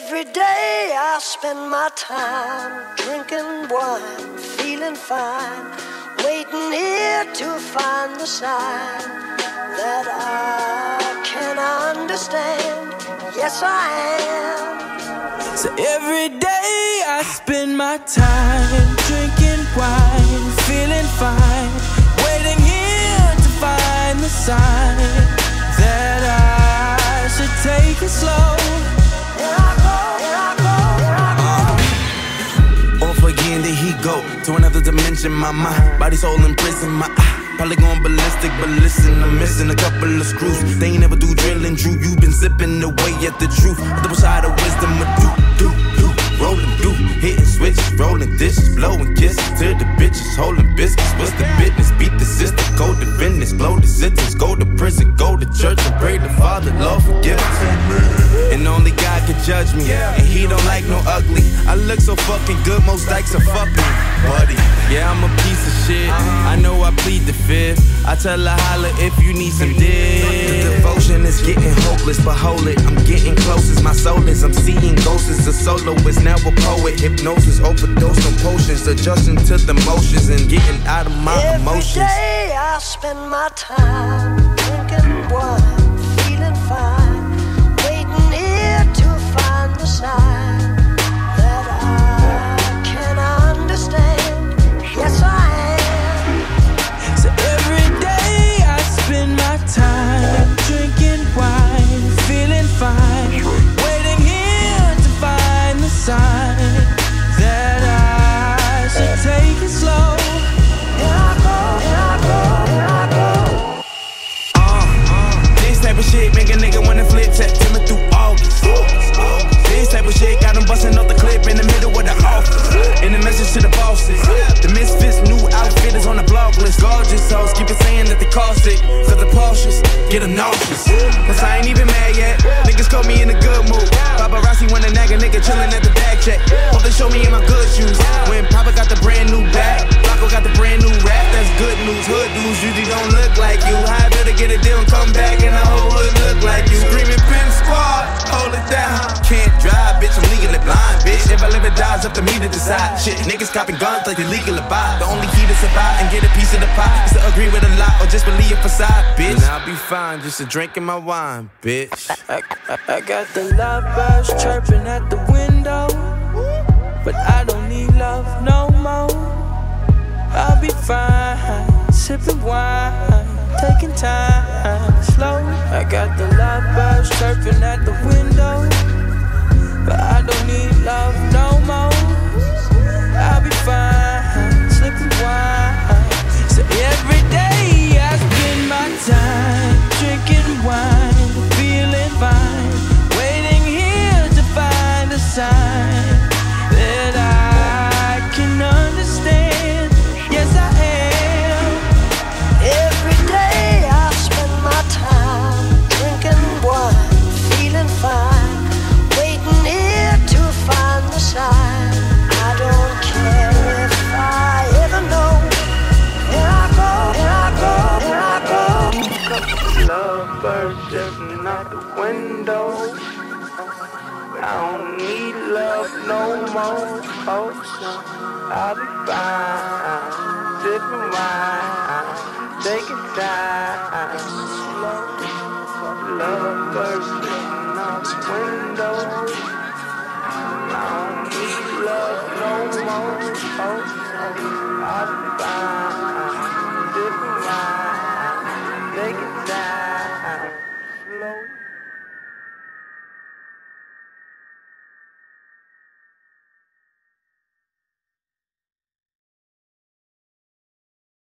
Every day I spend my time drinking wine, feeling fine, waiting here to find the sign that I can understand. Yes, I am. So every day I spend my time drinking wine, feeling fine, waiting here to find the sign that I should take it slow. Off again, there he go to another dimension. My mind, body, soul in prison. My probably going ballistic, but listen, I'm missing a couple of screws. They ain't never do drilling, Drew. You been sipping away at the truth. Double side of wisdom, do, rolling, do, hitting switch, rolling dishes, blowing kisses to the bitches, holding biscuits. What's the business? Beat the system, go to business, blow the sentence, go to prison, go to church and pray the Father, Lord forgive us. And only God can judge me, and He don't like no ugly. I look so fucking good, most likes are fucking buddy. Yeah, I'm a piece of shit. I know I plead the fifth. I tell her holla if you need some dick. The devotion is getting hopeless, but hold it, I'm getting close as my soul is. I'm seeing ghosts as a soloist, now a poet. Hypnosis, overdose on potions, adjusting to the motions and getting out of my emotions. Every day I spend my time drinking wine, feeling fine, waiting here to find the sign that I can understand. Yes, I am. So every day I spend my time drinking wine, feeling fine, waiting here to find the sign that I should take it slow. This type of shit make a nigga wanna flip September through August. This type of shit got them busting off the clip in the middle of the office. And the message to the bosses, the misfits new outfit is on the blog list. Gorgeous hoes keep it saying that they cost it, cause the Porsches get them nauseous. Cause I ain't even mad yet, niggas caught me in a good mood. Paparazzi wanna nag a nigga chillin' at the bag check. Hope they show me in my good shoes. When Papa got the brand new bag, Flacco got the brand new rap. That's good news, hood dudes usually don't look like you. I better get a deal and come back and the whole hood look like you. Screaming pimp squad, hold it down. Can't drive, bitch, I'm legally blind, bitch. If I live or die, it's up to me to decide. Shit, niggas copping guns like they legal to buy. The only key to survive and get a piece of the pie is to agree with a lot or just believe a facade, bitch. And I'll be fine, just a drink in my wine, bitch. I got the lovebirds chirping at the window, but I don't need love no more. I'll be fine, sipping wine, taking time slow. I got the lovebirds chirping at the window, but I don't need love no more. I'll be fine, sipping wine. So every day I spend my time drinking wine, feeling fine, waiting here to find a sign that I can understand. Yes, I am. Every day I spend my time drinking wine, feeling fine, waiting here to find the sign. I don't care if I ever know. Here I go, here I go, here I go. Lovebirds jumping out the window. I don't need love no more. Oh, I'll be fine, sipping wine, taking time slow. Lovebirds jumping out the window. I don't need love no more. Oh, I'll be